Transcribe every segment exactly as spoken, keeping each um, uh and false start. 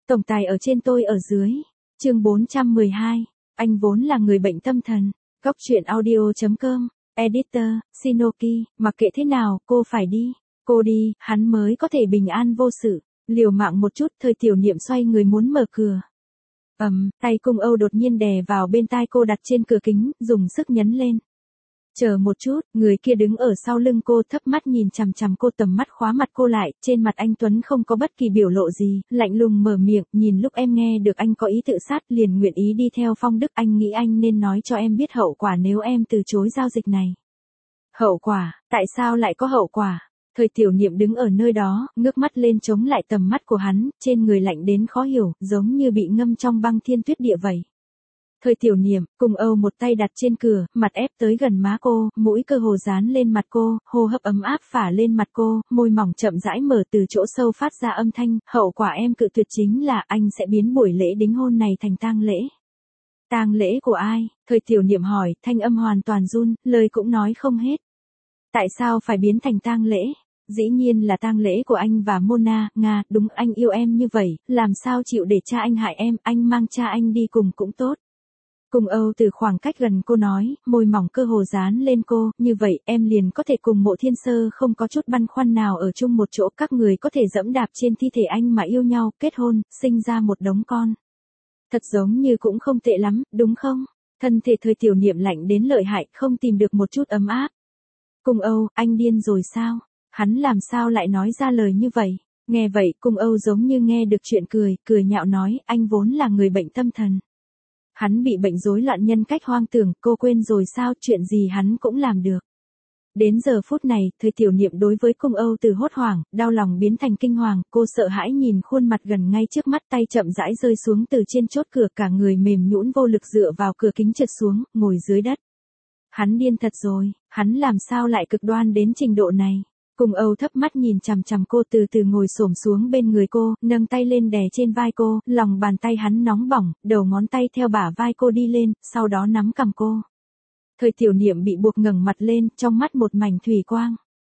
Tổng tài ở trên tôi ở dưới. Chương bốn trăm mười hai. Anh vốn là người bệnh tâm thần. Góc truyện audio chấm com. Editor, Shinoki, mặc kệ thế nào, cô phải đi. Cô đi, hắn mới có thể bình an vô sự. Liều mạng một chút, Thời Tiểu Niệm xoay người muốn mở cửa. Ầm, um, tay Cung Âu đột nhiên đè vào bên tai cô đặt trên cửa kính, dùng sức nhấn lên. Chờ một chút, người kia đứng ở sau lưng cô thấp mắt nhìn chằm chằm cô, tầm mắt khóa mặt cô lại, trên mặt anh Tuấn không có bất kỳ biểu lộ gì, lạnh lùng mở miệng, nhìn lúc em nghe được anh có ý tự sát liền nguyện ý đi theo Phong Đức, anh nghĩ anh nên nói cho em biết hậu quả nếu em từ chối giao dịch này. Hậu quả, tại sao lại có hậu quả? Thời Tiểu Niệm đứng ở nơi đó, ngước mắt lên chống lại tầm mắt của hắn, trên người lạnh đến khó hiểu, giống như bị ngâm trong băng thiên tuyết địa vậy. Thời Tiểu Niệm, Cung Âu một tay đặt trên cửa, mặt ép tới gần má cô, mũi cơ hồ dán lên mặt cô, hô hấp ấm áp phả lên mặt cô, môi mỏng chậm rãi mở từ chỗ sâu phát ra âm thanh, hậu quả em cự tuyệt chính là anh sẽ biến buổi lễ đính hôn này thành tang lễ. Tang lễ của ai? Thời Tiểu Niệm hỏi, thanh âm hoàn toàn run, lời cũng nói không hết. Tại sao phải biến thành tang lễ? Dĩ nhiên là tang lễ của anh và Mona, Nga, đúng anh yêu em như vậy, làm sao chịu để cha anh hại em, anh mang cha anh đi cùng cũng tốt. Cung Âu từ khoảng cách gần cô nói, môi mỏng cơ hồ dán lên cô, như vậy em liền có thể cùng Mộ Thiên Sơ không có chút băn khoăn nào ở chung một chỗ, các người có thể dẫm đạp trên thi thể anh mà yêu nhau, kết hôn, sinh ra một đống con. Thật giống như cũng không tệ lắm, đúng không? Thân thể Thời Tiểu Niệm lạnh đến lợi hại, không tìm được một chút ấm áp. Cung Âu, anh điên rồi sao? Hắn làm sao lại nói ra lời như vậy? Nghe vậy, Cung Âu giống như nghe được chuyện cười, cười nhạo nói, anh vốn là người bệnh tâm thần. Hắn bị bệnh rối loạn nhân cách hoang tưởng, cô quên rồi sao, chuyện gì hắn cũng làm được. Đến giờ phút này, Thời Tiểu Niệm đối với Cung Âu từ hốt hoảng, đau lòng biến thành kinh hoàng, cô sợ hãi nhìn khuôn mặt gần ngay trước mắt, tay chậm rãi rơi xuống từ trên chốt cửa, cả người mềm nhũn vô lực dựa vào cửa kính trượt xuống, ngồi dưới đất. Hắn điên thật rồi, hắn làm sao lại cực đoan đến trình độ này. Cung Âu thấp mắt nhìn chằm chằm cô, từ từ ngồi xổm xuống bên người cô, nâng tay lên đè trên vai cô, lòng bàn tay hắn nóng bỏng, đầu ngón tay theo bả vai cô đi lên, sau đó nắm cằm cô. Thời Tiểu Niệm bị buộc ngẩng mặt lên, trong mắt một mảnh thủy quang.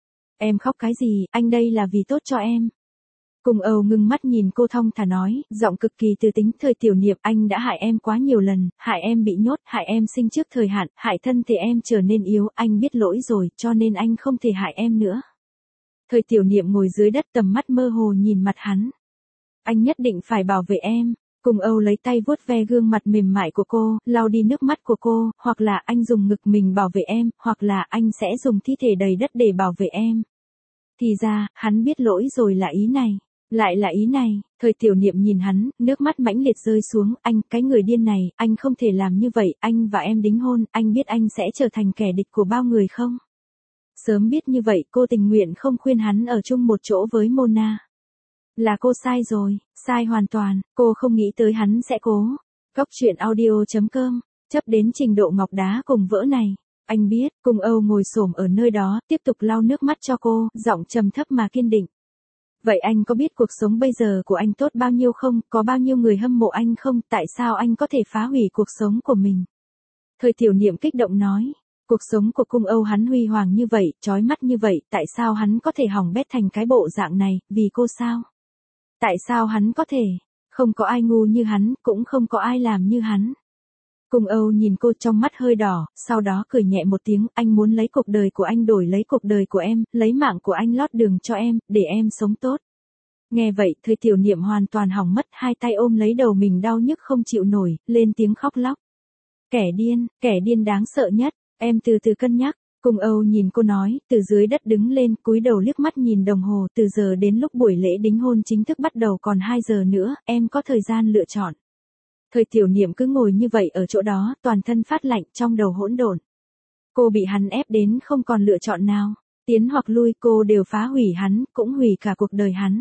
Em khóc cái gì, anh đây là vì tốt cho em. Cung Âu ngưng mắt nhìn cô thong thả nói, giọng cực kỳ từ tính, Thời Tiểu Niệm, anh đã hại em quá nhiều lần, hại em bị nhốt, hại em sinh trước thời hạn, hại thân thể em trở nên yếu, anh biết lỗi rồi, cho nên anh không thể hại em nữa. Thời Tiểu Niệm ngồi dưới đất, tầm mắt mơ hồ nhìn mặt hắn. Anh nhất định phải bảo vệ em. Cung Âu lấy tay vuốt ve gương mặt mềm mại của cô, lau đi nước mắt của cô, hoặc là anh dùng ngực mình bảo vệ em, hoặc là anh sẽ dùng thi thể đầy đất để bảo vệ em. Thì ra, hắn biết lỗi rồi là ý này. Lại là ý này, Thời Tiểu Niệm nhìn hắn, nước mắt mãnh liệt rơi xuống, anh, cái người điên này, anh không thể làm như vậy, anh và em đính hôn, anh biết anh sẽ trở thành kẻ địch của bao người không? Sớm biết như vậy, cô tình nguyện không khuyên hắn ở chung một chỗ với Mona. Là cô sai rồi, sai hoàn toàn, cô không nghĩ tới hắn sẽ cố. Góc truyện audio chấm com, chấp đến trình độ ngọc đá cùng vỡ này. Anh biết, Cung Âu ngồi xổm ở nơi đó, tiếp tục lau nước mắt cho cô, giọng trầm thấp mà kiên định. Vậy anh có biết cuộc sống bây giờ của anh tốt bao nhiêu không, có bao nhiêu người hâm mộ anh không, tại sao anh có thể phá hủy cuộc sống của mình? Thời Tiểu Niệm kích động nói. Cuộc sống của Cung Âu hắn huy hoàng như vậy, chói mắt như vậy, tại sao hắn có thể hỏng bét thành cái bộ dạng này, vì cô sao? Tại sao hắn có thể? Không có ai ngu như hắn, cũng không có ai làm như hắn. Cung Âu nhìn cô trong mắt hơi đỏ, sau đó cười nhẹ một tiếng, anh muốn lấy cuộc đời của anh đổi lấy cuộc đời của em, lấy mạng của anh lót đường cho em, để em sống tốt. Nghe vậy, Thời Tiểu Niệm hoàn toàn hỏng mất, hai tay ôm lấy đầu mình đau nhức không chịu nổi, lên tiếng khóc lóc. Kẻ điên, kẻ điên đáng sợ nhất. Em từ từ cân nhắc, Cung Âu nhìn cô nói, từ dưới đất đứng lên, cúi đầu liếc mắt nhìn đồng hồ, từ giờ đến lúc buổi lễ đính hôn chính thức bắt đầu còn hai giờ nữa, em có thời gian lựa chọn. Thời Tiểu Niệm cứ ngồi như vậy ở chỗ đó, toàn thân phát lạnh, trong đầu hỗn độn. Cô bị hắn ép đến không còn lựa chọn nào, tiến hoặc lui cô đều phá hủy hắn, cũng hủy cả cuộc đời hắn.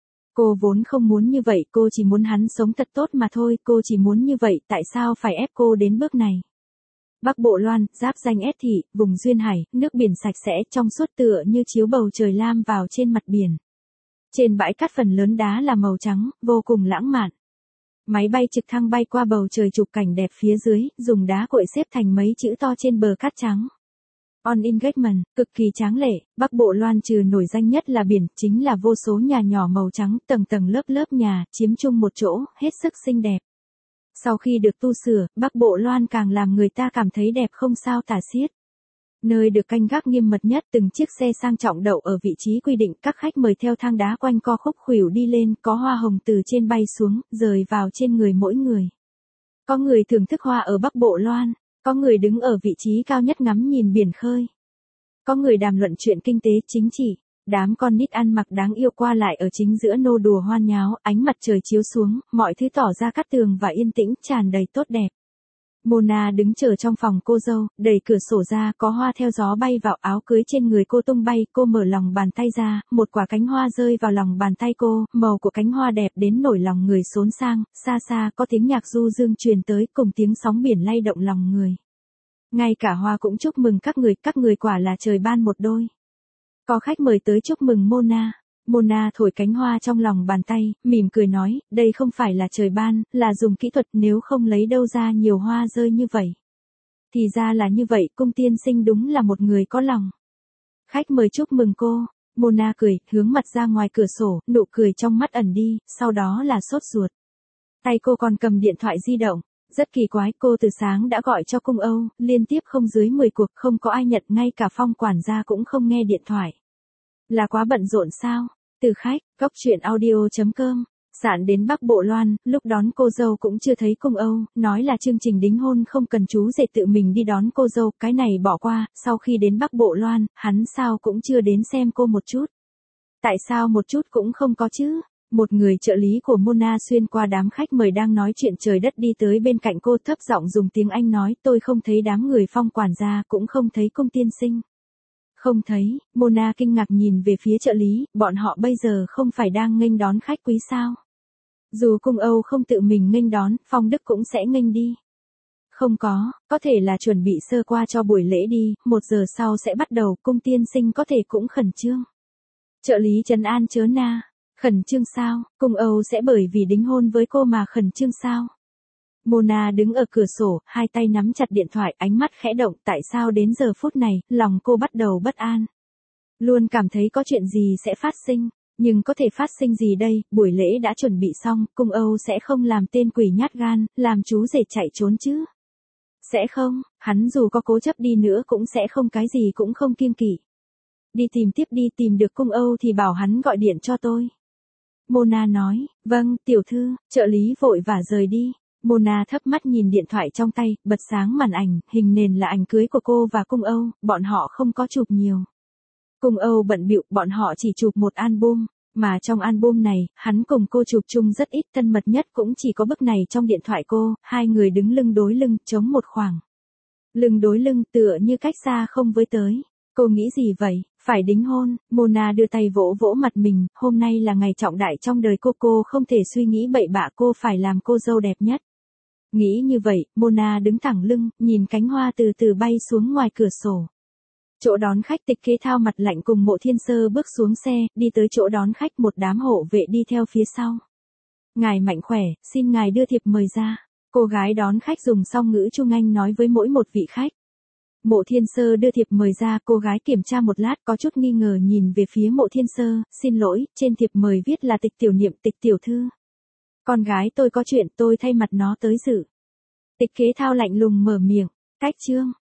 Cô vốn không muốn như vậy, cô chỉ muốn hắn sống thật tốt mà thôi, cô chỉ muốn như vậy, tại sao phải ép cô đến bước này? Bắc Bộ Loan, giáp danh S thị, vùng duyên hải, nước biển sạch sẽ, trong suốt tựa như chiếu bầu trời lam vào trên mặt biển. Trên bãi cát phần lớn đá là màu trắng, vô cùng lãng mạn. Máy bay trực thăng bay qua bầu trời chụp cảnh đẹp phía dưới, dùng đá cội xếp thành mấy chữ to trên bờ cát trắng. On engagement, cực kỳ tráng lệ, Bắc Bộ Loan trừ nổi danh nhất là biển, chính là vô số nhà nhỏ màu trắng, tầng tầng lớp lớp nhà, chiếm chung một chỗ, hết sức xinh đẹp. Sau khi được tu sửa, Bắc Bộ Loan càng làm người ta cảm thấy đẹp không sao tả xiết. Nơi được canh gác nghiêm mật nhất, từng chiếc xe sang trọng đậu ở vị trí quy định, các khách mời theo thang đá quanh co khúc khuỷu đi lên, có hoa hồng từ trên bay xuống, rơi vào trên người mỗi người. Có người thưởng thức hoa ở Bắc Bộ Loan, có người đứng ở vị trí cao nhất ngắm nhìn biển khơi. Có người đàm luận chuyện kinh tế, chính trị, đám con nít ăn mặc đáng yêu qua lại ở chính giữa nô đùa hoan nháo, ánh mặt trời chiếu xuống, mọi thứ tỏ ra cát tường và yên tĩnh, tràn đầy tốt đẹp. Mona đứng chờ trong phòng cô dâu, đẩy cửa sổ ra, có hoa theo gió bay vào, áo cưới trên người cô tung bay, cô mở lòng bàn tay ra, một quả cánh hoa rơi vào lòng bàn tay cô, màu của cánh hoa đẹp đến nổi lòng người xốn sang, xa xa có tiếng nhạc du dương truyền tới cùng tiếng sóng biển lay động lòng người. Ngay cả hoa cũng chúc mừng các người, các người quả là trời ban một đôi. Có khách mời tới chúc mừng Mona. Mona thổi cánh hoa trong lòng bàn tay, mỉm cười nói, đây không phải là trời ban, là dùng kỹ thuật, nếu không lấy đâu ra nhiều hoa rơi như vậy. Thì ra là như vậy, cung tiên sinh đúng là một người có lòng. Khách mời chúc mừng cô. Mona cười, hướng mặt ra ngoài cửa sổ, nụ cười trong mắt ẩn đi, sau đó là sốt ruột. Tay cô còn cầm điện thoại di động. Rất kỳ quái, cô từ sáng đã gọi cho cung Âu, liên tiếp không dưới mười cuộc, không có ai nhận, ngay cả Phong quản gia cũng không nghe điện thoại. Là quá bận rộn sao? Từ khách, góc truyện audio chấm com, sạn đến Bắc Bộ Loan, lúc đón cô dâu cũng chưa thấy cung Âu, nói là chương trình đính hôn không cần chú rể tự mình đi đón cô dâu, cái này bỏ qua, sau khi đến Bắc Bộ Loan, hắn sao cũng chưa đến xem cô một chút. Tại sao một chút cũng không có chứ? Một người trợ lý của Mona xuyên qua đám khách mời đang nói chuyện trời đất đi tới bên cạnh cô, thấp giọng dùng tiếng Anh nói, tôi không thấy đám người Phong quản gia, cũng không thấy cung tiên sinh. Không thấy, Mona kinh ngạc nhìn về phía trợ lý, bọn họ bây giờ không phải đang nghênh đón khách quý sao? Dù cung Âu không tự mình nghênh đón, Phong Đức cũng sẽ nghênh đi. Không có, có thể là chuẩn bị sơ qua cho buổi lễ đi, một giờ sau sẽ bắt đầu, cung tiên sinh có thể cũng khẩn trương. Trợ lý trấn an chớ na. Khẩn trương sao, cung Âu sẽ bởi vì đính hôn với cô mà khẩn trương sao? Mona đứng ở cửa sổ, hai tay nắm chặt điện thoại, ánh mắt khẽ động, tại sao đến giờ phút này, lòng cô bắt đầu bất an. Luôn cảm thấy có chuyện gì sẽ phát sinh, nhưng có thể phát sinh gì đây, buổi lễ đã chuẩn bị xong, cung Âu sẽ không làm tên quỷ nhát gan, làm chú rể chạy trốn chứ. Sẽ không, hắn dù có cố chấp đi nữa cũng sẽ không, cái gì cũng không kiêng kỵ. Đi tìm tiếp đi, tìm được cung Âu thì bảo hắn gọi điện cho tôi. Mona nói, vâng, tiểu thư, trợ lý vội vã rời đi. Mona thấp mắt nhìn điện thoại trong tay, bật sáng màn ảnh, hình nền là ảnh cưới của cô và cung Âu, bọn họ không có chụp nhiều. Cung Âu bận bịu, bọn họ chỉ chụp một album, mà trong album này, hắn cùng cô chụp chung rất ít, thân mật nhất cũng chỉ có bức này trong điện thoại cô, hai người đứng lưng đối lưng, chống một khoảng. Lưng đối lưng tựa như cách xa không với tới. Cô nghĩ gì vậy, phải đính hôn, Mona đưa tay vỗ vỗ mặt mình, hôm nay là ngày trọng đại trong đời cô, cô không thể suy nghĩ bậy bạ, cô phải làm cô dâu đẹp nhất. Nghĩ như vậy, Mona đứng thẳng lưng, nhìn cánh hoa từ từ bay xuống ngoài cửa sổ. Chỗ đón khách Tịch Kế Thao mặt lạnh cùng Mộ Thiên Sơ bước xuống xe, đi tới chỗ đón khách, một đám hộ vệ đi theo phía sau. Ngài mạnh khỏe, xin ngài đưa thiệp mời ra. Cô gái đón khách dùng song ngữ Trung Anh nói với mỗi một vị khách. Mộ Thiên Sơ đưa thiệp mời ra, cô gái kiểm tra một lát có chút nghi ngờ nhìn về phía Mộ Thiên Sơ, xin lỗi, trên thiệp mời viết là Tịch tiểu niệm, Tịch tiểu thư. Con gái tôi có chuyện, tôi thay mặt nó tới dự. Tịch Kế Thao lạnh lùng mở miệng, cách chương.